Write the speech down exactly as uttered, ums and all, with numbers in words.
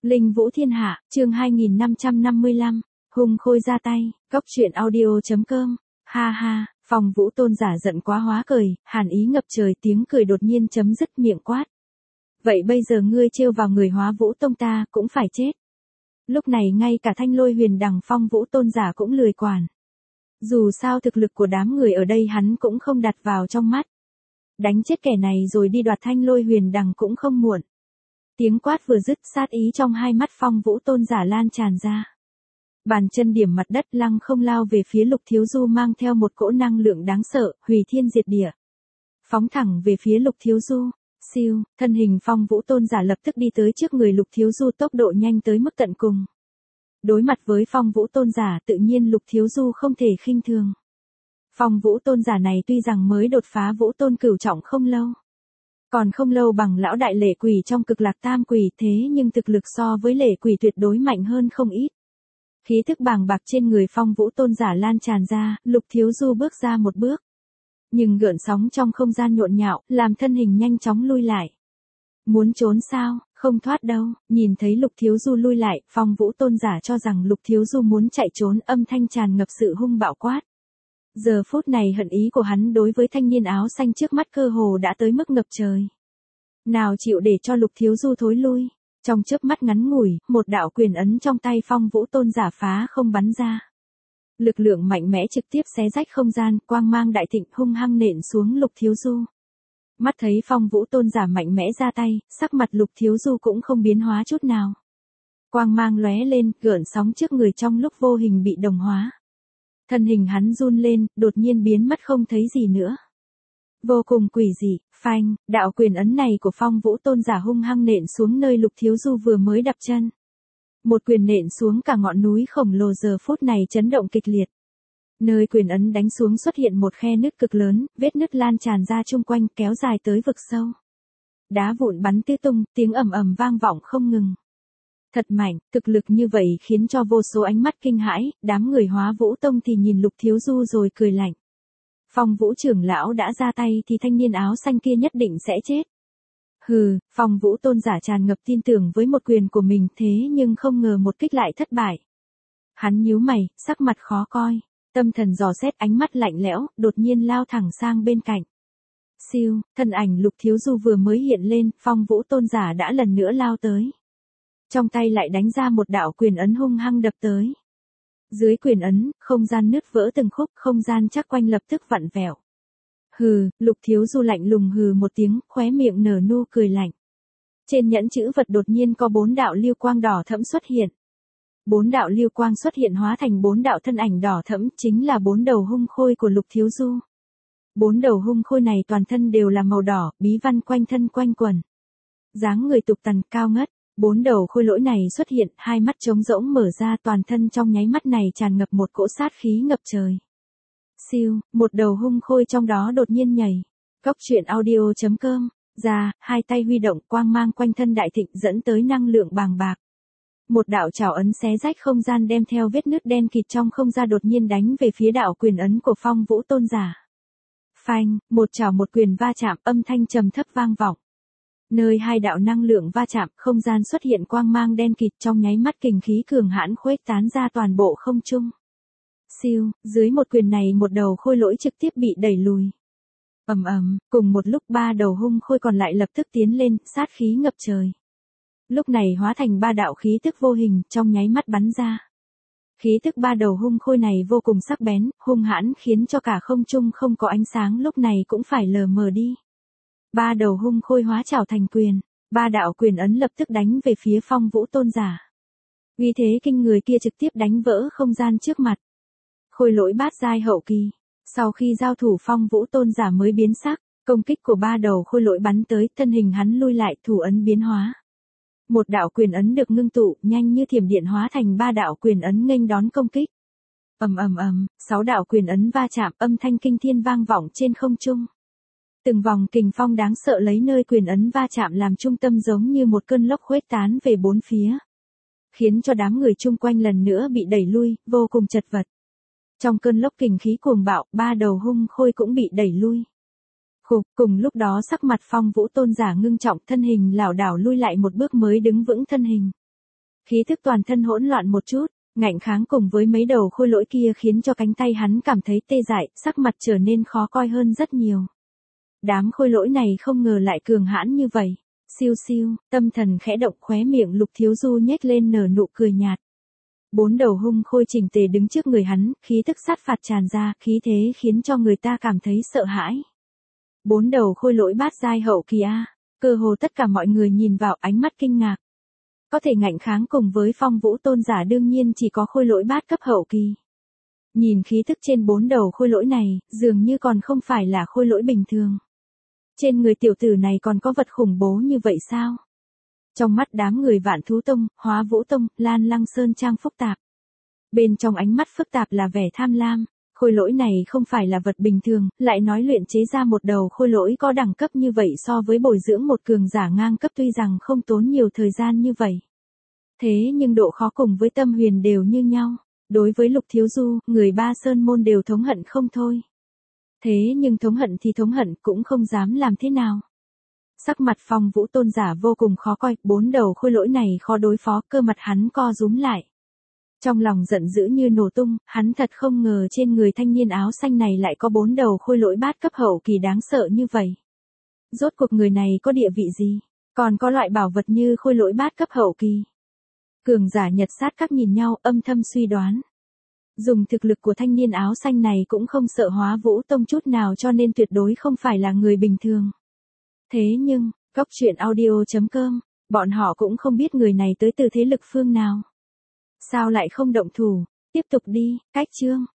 Linh Vũ Thiên Hạ, chương hai nghìn năm trăm năm mươi lăm, hung khôi ra tay, cóc truyện audio chấm com, ha ha, Phong Vũ Tôn giả giận quá hóa cười, hàn ý ngập trời, tiếng cười đột nhiên chấm dứt, miệng quát. Vậy bây giờ ngươi trêu vào người Hóa Vũ Tông ta cũng phải chết. Lúc này ngay cả Thanh Lôi Huyền Đằng Phong Vũ Tôn giả cũng lười quản. Dù sao thực lực của đám người ở đây hắn cũng không đặt vào trong mắt. Đánh chết kẻ này rồi đi đoạt Thanh Lôi Huyền Đằng cũng không muộn. Tiếng quát vừa dứt, sát ý trong hai mắt Phong Vũ Tôn giả lan tràn ra. Bàn chân điểm mặt đất, lăng không lao về phía Lục Thiếu Du, mang theo một cỗ năng lượng đáng sợ, hủy thiên diệt địa. Phóng thẳng về phía Lục Thiếu Du. Siêu, thân hình Phong Vũ Tôn giả lập tức đi tới trước người Lục Thiếu Du, tốc độ nhanh tới mức tận cùng. Đối mặt với Phong Vũ Tôn giả, tự nhiên Lục Thiếu Du không thể khinh thường. Phong Vũ Tôn giả này tuy rằng mới đột phá Vũ Tôn cửu trọng không lâu, còn không lâu bằng lão đại lệ quỷ trong Cực Lạc Tam Quỷ, thế nhưng thực lực so với lệ quỷ tuyệt đối mạnh hơn không ít. Khí thức bàng bạc trên người Phong Vũ Tôn giả lan tràn ra, Lục Thiếu Du bước ra một bước. Nhưng gợn sóng trong không gian nhộn nhạo, làm thân hình nhanh chóng lui lại. Muốn trốn sao, không thoát đâu. Nhìn thấy Lục Thiếu Du lui lại, Phong Vũ Tôn giả cho rằng Lục Thiếu Du muốn chạy trốn, âm thanh tràn ngập sự hung bạo quát. Giờ phút này hận ý của hắn đối với thanh niên áo xanh trước mắt cơ hồ đã tới mức ngập trời. Nào chịu để cho Lục Thiếu Du thối lui. Trong chớp mắt ngắn ngủi, một đạo quyền ấn trong tay Phong Vũ Tôn giả phá không bắn ra. Lực lượng mạnh mẽ trực tiếp xé rách không gian, quang mang đại thịnh hung hăng nện xuống Lục Thiếu Du. Mắt thấy Phong Vũ Tôn giả mạnh mẽ ra tay, sắc mặt Lục Thiếu Du cũng không biến hóa chút nào. Quang mang lóe lên, gợn sóng trước người trong lúc vô hình bị đồng hóa. Thân hình hắn run lên, đột nhiên biến mất không thấy gì nữa. Vô cùng quỷ dị, phanh, đạo quyền ấn này của Phong Vũ Tôn giả hung hăng nện xuống nơi Lục Thiếu Du vừa mới đạp chân. Một quyền nện xuống, cả ngọn núi khổng lồ giờ phút này chấn động kịch liệt. Nơi quyền ấn đánh xuống xuất hiện một khe nứt cực lớn, vết nứt lan tràn ra chung quanh, kéo dài tới vực sâu. Đá vụn bắn tứ tung, tiếng ầm ầm vang vọng không ngừng. Thật mạnh, thực lực như vậy khiến cho vô số ánh mắt kinh hãi, đám người Hóa Vũ Tông thì nhìn Lục Thiếu Du rồi cười lạnh. Phong Vũ trưởng lão đã ra tay thì thanh niên áo xanh kia nhất định sẽ chết. Hừ, Phong Vũ Tôn giả tràn ngập tin tưởng với một quyền của mình, thế nhưng không ngờ một kích lại thất bại. Hắn nhíu mày, sắc mặt khó coi, tâm thần dò xét, ánh mắt lạnh lẽo, đột nhiên lao thẳng sang bên cạnh. Siêu, thân ảnh Lục Thiếu Du vừa mới hiện lên, Phong Vũ Tôn giả đã lần nữa lao tới. Trong tay lại đánh ra một đạo quyền ấn hung hăng đập tới. Dưới quyền ấn, không gian nứt vỡ từng khúc, không gian chắc quanh lập tức vặn vẹo. Hừ, Lục Thiếu Du lạnh lùng hừ một tiếng, khóe miệng nở nụ cười lạnh. Trên nhẫn chữ vật đột nhiên có bốn đạo lưu quang đỏ thẫm xuất hiện. Bốn đạo lưu quang xuất hiện hóa thành bốn đạo thân ảnh đỏ thẫm, chính là bốn đầu hung khôi của Lục Thiếu Du. Bốn đầu hung khôi này toàn thân đều là màu đỏ, bí văn quanh thân quanh quần. Dáng người tục tằn, cao ngất. Bốn đầu khôi lỗi này xuất hiện, hai mắt trống rỗng mở ra, toàn thân trong nháy mắt này tràn ngập một cỗ sát khí ngập trời. Siêu, một đầu hung khôi trong đó đột nhiên nhảy. Cóc truyện audio chấm com, ra, hai tay huy động, quang mang quanh thân đại thịnh dẫn tới năng lượng bàng bạc. Một đạo trảo ấn xé rách không gian, đem theo vết nứt đen kịt trong không gian đột nhiên đánh về phía đạo quyền ấn của Phong Vũ Tôn giả. Phanh, một trảo một quyền va chạm, âm thanh trầm thấp vang vọng. Nơi hai đạo năng lượng va chạm, không gian xuất hiện quang mang đen kịt, trong nháy mắt kình khí cường hãn khuếch tán ra toàn bộ không trung. Siêu, dưới một quyền này một đầu khôi lỗi trực tiếp bị đẩy lùi. Ầm ầm, cùng một lúc ba đầu hung khôi còn lại lập tức tiến lên, sát khí ngập trời. Lúc này hóa thành ba đạo khí tức vô hình, trong nháy mắt bắn ra. Khí tức ba đầu hung khôi này vô cùng sắc bén, hung hãn, khiến cho cả không trung không có ánh sáng lúc này cũng phải lờ mờ đi. Ba đầu hung khôi hóa trảo thành quyền, ba đạo quyền ấn lập tức đánh về phía Phong Vũ Tôn giả. Uy thế kinh người kia trực tiếp đánh vỡ không gian trước mặt. Khôi lỗi bát giai hậu kỳ, sau khi giao thủ Phong Vũ Tôn giả mới biến sắc, công kích của ba đầu khôi lỗi bắn tới, thân hình hắn lui lại, thủ ấn biến hóa. Một đạo quyền ấn được ngưng tụ, nhanh như thiểm điện hóa thành ba đạo quyền ấn nghênh đón công kích. Ầm ầm ầm, sáu đạo quyền ấn va chạm, âm thanh kinh thiên vang vọng trên không trung. Từng vòng kình phong đáng sợ lấy nơi quyền ấn va chạm làm trung tâm, giống như một cơn lốc khuếch tán về bốn phía. Khiến cho đám người chung quanh lần nữa bị đẩy lui, vô cùng chật vật. Trong cơn lốc kình khí cuồng bạo, ba đầu hung khôi cũng bị đẩy lui. Khục, cùng lúc đó sắc mặt Phong Vũ Tôn giả ngưng trọng, thân hình lảo đảo lui lại một bước mới đứng vững thân hình. Khí thức toàn thân hỗn loạn một chút, ngạnh kháng cùng với mấy đầu khôi lỗi kia khiến cho cánh tay hắn cảm thấy tê dại, sắc mặt trở nên khó coi hơn rất nhiều. Đám khôi lỗi này không ngờ lại cường hãn như vậy. Siêu siêu, tâm thần khẽ động, khóe miệng Lục Thiếu Du nhếch lên nở nụ cười nhạt. Bốn đầu hung khôi chỉnh tề đứng trước người hắn, khí tức sát phạt tràn ra, khí thế khiến cho người ta cảm thấy sợ hãi. Bốn đầu khôi lỗi bát giai hậu kỳ a, cơ hồ tất cả mọi người nhìn vào ánh mắt kinh ngạc. Có thể ngạnh kháng cùng với Phong Vũ tôn giả đương nhiên chỉ có khôi lỗi bát cấp hậu kỳ. Nhìn khí tức trên bốn đầu khôi lỗi này, dường như còn không phải là khôi lỗi bình thường. Trên người tiểu tử này còn có vật khủng bố như vậy sao? Trong mắt đám người Vạn Thú Tông, Hóa Vũ Tông, Lan Lăng Sơn Trang phức tạp. Bên trong ánh mắt phức tạp là vẻ tham lam, khôi lỗi này không phải là vật bình thường, lại nói luyện chế ra một đầu khôi lỗi có đẳng cấp như vậy so với bồi dưỡng một cường giả ngang cấp tuy rằng không tốn nhiều thời gian như vậy. Thế nhưng độ khó cùng với Tâm Huyền đều như nhau. Đối với Lục Thiếu Du, người Ba Sơn môn đều thống hận không thôi. Thế nhưng thống hận thì thống hận cũng không dám làm thế nào. Sắc mặt Phong Vũ tôn giả vô cùng khó coi, bốn đầu khôi lỗi này khó đối phó, cơ mặt hắn co rúm lại. Trong lòng giận dữ như nổ tung, hắn thật không ngờ trên người thanh niên áo xanh này lại có bốn đầu khôi lỗi bát cấp hậu kỳ đáng sợ như vậy. Rốt cuộc người này có địa vị gì? Còn có loại bảo vật như khôi lỗi bát cấp hậu kỳ. Cường giả Nhật sát các nhìn nhau âm thầm suy đoán. Dùng thực lực của thanh niên áo xanh này cũng không sợ Hóa Vũ Tông chút nào cho nên tuyệt đối không phải là người bình thường. Thế nhưng, Góc Truyện Audio chấm com, bọn họ cũng không biết người này tới từ thế lực phương nào. Sao lại không động thủ, tiếp tục đi, cách chương.